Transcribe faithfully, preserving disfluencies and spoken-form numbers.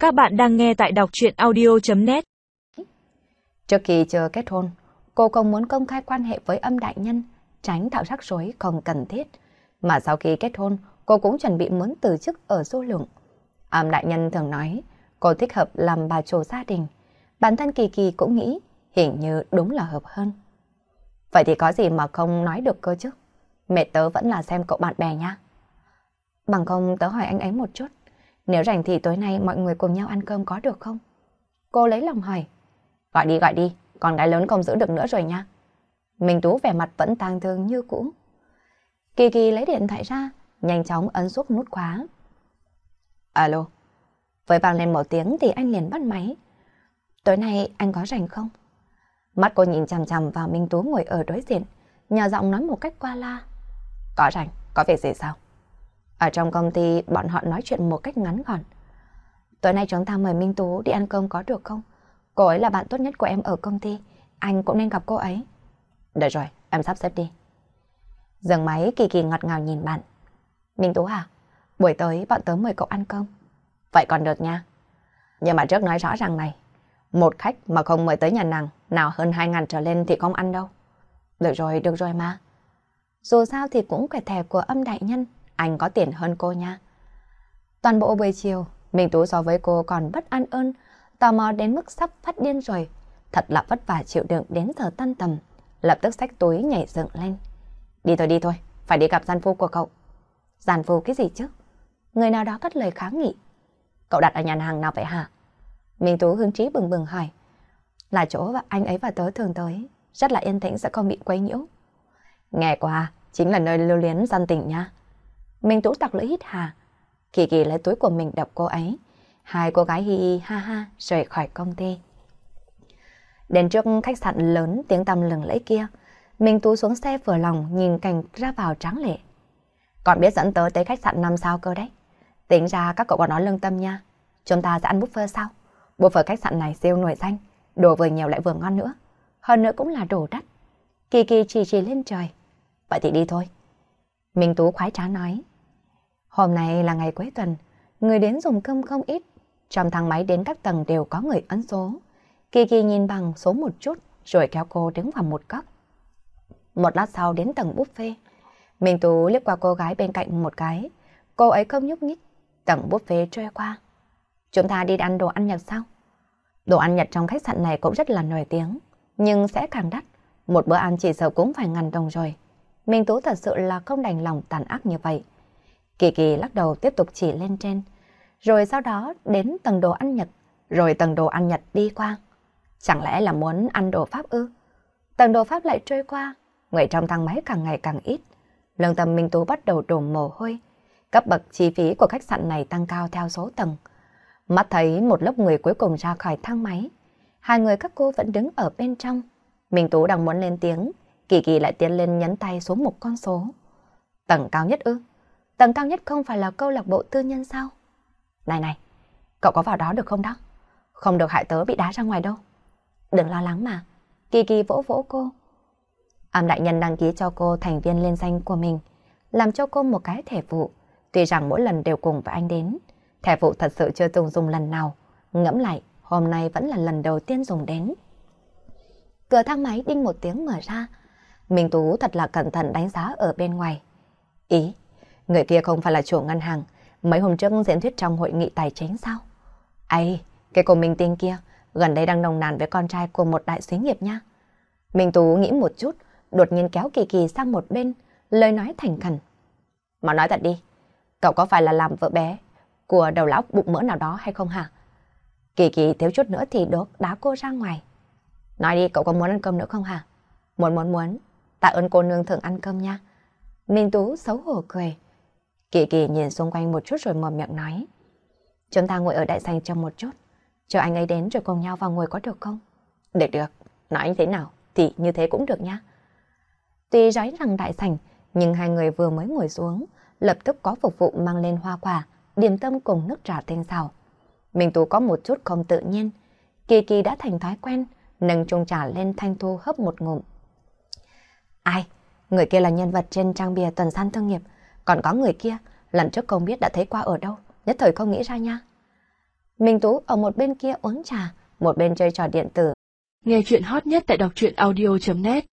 Các bạn đang nghe tại đọc truyện audio chấm net. Trước khi chưa kết hôn, cô không muốn công khai quan hệ với Âm đại nhân, tránh tạo rắc rối không cần thiết. Mà sau khi kết hôn, cô cũng chuẩn bị muốn từ chức ở Du Lượng. Âm đại nhân thường nói, cô thích hợp làm bà chủ gia đình. Bản thân Kỳ Kỳ cũng nghĩ, hình như đúng là hợp hơn. Vậy thì có gì mà không nói được cơ chứ? Mẹ tớ vẫn là xem cậu bạn bè nha. Bằng không tớ hỏi anh ấy một chút. Nếu rảnh thì tối nay mọi người cùng nhau ăn cơm có được không? Cô lấy lòng hỏi. Gọi đi gọi đi, con gái lớn không giữ được nữa rồi nha. Minh Tú vẻ mặt vẫn tang thương như cũ. Kỳ Kỳ lấy điện thoại ra, nhanh chóng ấn xuống nút khóa. Alo. Với vang lên một tiếng thì anh liền bắt máy. Tối nay anh có rảnh không? Mắt cô nhìn chằm chằm vào Minh Tú ngồi ở đối diện, nhỏ giọng nói một cách qua la. Có rảnh, có việc gì sao? Ở trong công ty bọn họ nói chuyện một cách ngắn gọn. Tối nay chúng ta mời Minh Tú đi ăn cơm có được không? Cô ấy là bạn tốt nhất của em ở công ty, anh cũng nên gặp cô ấy. Được rồi, em sắp xếp đi. Dừng máy, Kỳ Kỳ ngọt ngào nhìn bạn. Minh Tú à, buổi tối bọn tớ mời cậu ăn cơm. Vậy còn được nha. Nhưng mà trước nói rõ ràng này, một khách mà không mời tới nhà nàng, nào hơn hai ngàn trở lên thì không ăn đâu. Được rồi, được rồi mà. Dù sao thì cũng quẹt thẻ của Âm đại nhân, anh có tiền hơn cô nha. Toàn bộ buổi chiều, Minh Tú so với cô còn bất an ơn, tò mò đến mức sắp phát điên rồi. Thật là vất vả chịu đựng đến giờ tan tầm, lập tức xách túi nhảy dựng lên. Đi thôi đi thôi, phải đi gặp gian phu của cậu. Gian phu cái gì chứ? Người nào đó cất lời kháng nghị. Cậu đặt ở nhà hàng nào vậy hả? Minh Tú hứng chí bừng bừng hỏi. Là chỗ và anh ấy và tớ thường tới, rất là yên tĩnh sẽ không bị quấy nhiễu. Nghe qua, chính là nơi lưu luyến gian tình nha. Minh Tú tặc lưỡi hít hà. Kỳ Kỳ lấy túi của mình đập cô ấy. Hai cô gái hi hi ha ha rời khỏi công ty. Đến trước khách sạn lớn tiếng tăm lừng lẫy kia, Minh Tú xuống xe vừa lòng nhìn cảnh ra vào tráng lệ. Còn biết dẫn tớ tới khách sạn năm sao cơ đấy. Tính ra các cậu còn nói lương tâm nha. Chúng ta sẽ ăn buffet sao? Buffet khách sạn này siêu nổi danh, đồ vừa nhiều lại vừa ngon nữa. Hơn nữa cũng là đồ đắt. Kỳ Kỳ chỉ chỉ lên trời. Vậy thì đi thôi. Minh Tú khoái trá nói. Hôm nay là ngày cuối tuần, người đến dùng cơm không ít. Trong thang máy đến các tầng đều có người ấn số. Kỳ Kỳ nhìn bằng số một chút, rồi kéo cô đứng vào một góc. Một lát sau đến tầng buffet. Minh Tú liếc qua cô gái bên cạnh một cái. Cô ấy không nhúc nhích. Tầng buffet trôi qua. Chúng ta đi ăn đồ ăn Nhật sao? Đồ ăn Nhật trong khách sạn này cũng rất là nổi tiếng, nhưng sẽ càng đắt. Một bữa ăn chỉ sợ cũng phải ngàn đồng rồi. Minh Tú thật sự là không đành lòng tàn ác như vậy. Kỳ Kỳ lắc đầu tiếp tục chỉ lên trên. Rồi sau đó đến tầng đồ ăn Nhật. Rồi tầng đồ ăn Nhật đi qua. Chẳng lẽ là muốn ăn đồ Pháp ư? Tầng đồ Pháp lại trôi qua. Người trong thang máy càng ngày càng ít. Lương tâm Minh Tú bắt đầu đổ mồ hôi. Cấp bậc chi phí của khách sạn này tăng cao theo số tầng. Mắt thấy một lớp người cuối cùng ra khỏi thang máy. Hai người các cô vẫn đứng ở bên trong. Minh Tú đang muốn lên tiếng. Kỳ Kỳ lại tiến lên nhấn tay xuống một con số. Tầng cao nhất ư? Tầng cao nhất không phải là câu lạc bộ tư nhân sao? Này này, cậu có vào đó được không đó? Không được hại tớ bị đá ra ngoài đâu. Đừng lo lắng mà. Kỳ Kỳ vỗ vỗ cô. Âm đại nhân đăng ký cho cô thành viên liên danh của mình, làm cho cô một cái thẻ vụ. Tuy rằng mỗi lần đều cùng với anh đến, thẻ vụ thật sự chưa từng dùng lần nào. Ngẫm lại, hôm nay vẫn là lần đầu tiên dùng đến. Cửa thang máy đinh một tiếng mở ra. Minh Tú thật là cẩn thận đánh giá ở bên ngoài. Ý, người kia không phải là chủ ngân hàng, mấy hôm trước diễn thuyết trong hội nghị tài chính sao? Ây, cái cô Minh Tinh kia, gần đây đang nồng nàn với con trai của một đại xí nghiệp nha. Minh Tú nghĩ một chút, đột nhiên kéo Kỳ Kỳ sang một bên, lời nói thành khẩn. Mà nói thật đi, cậu có phải là làm vợ bé của đầu lão bụng mỡ nào đó hay không hả? Kỳ Kỳ thiếu chút nữa thì đốt đá cô ra ngoài. Nói đi, cậu có muốn ăn cơm nữa không hả? Muốn muốn muốn, tạ ơn cô nương thường ăn cơm nha. Minh Tú xấu hổ cười. Kỳ Kỳ nhìn xung quanh một chút rồi mở miệng nói. Chúng ta ngồi ở đại sảnh trong một chút, chờ anh ấy đến rồi cùng nhau vào ngồi có được không? Được được, nói anh thế nào thì như thế cũng được nha. Tuy nói rằng đại sảnh, nhưng hai người vừa mới ngồi xuống, lập tức có phục vụ mang lên hoa quả, điểm tâm cùng nước trà tinh xào. Minh Tú có một chút không tự nhiên. Kỳ Kỳ đã thành thói quen, nâng chung trà lên thanh thu hấp một ngụm. Ai? Người kia là nhân vật trên trang bìa tuần san thương nghiệp. Còn có người kia, lần trước không biết đã thấy qua ở đâu, nhất thời không nghĩ ra nha. Minh Tú ở một bên kia uống trà, một bên chơi trò điện tử. Nghe chuyện hot nhất tại đọc truyện audio chấm net.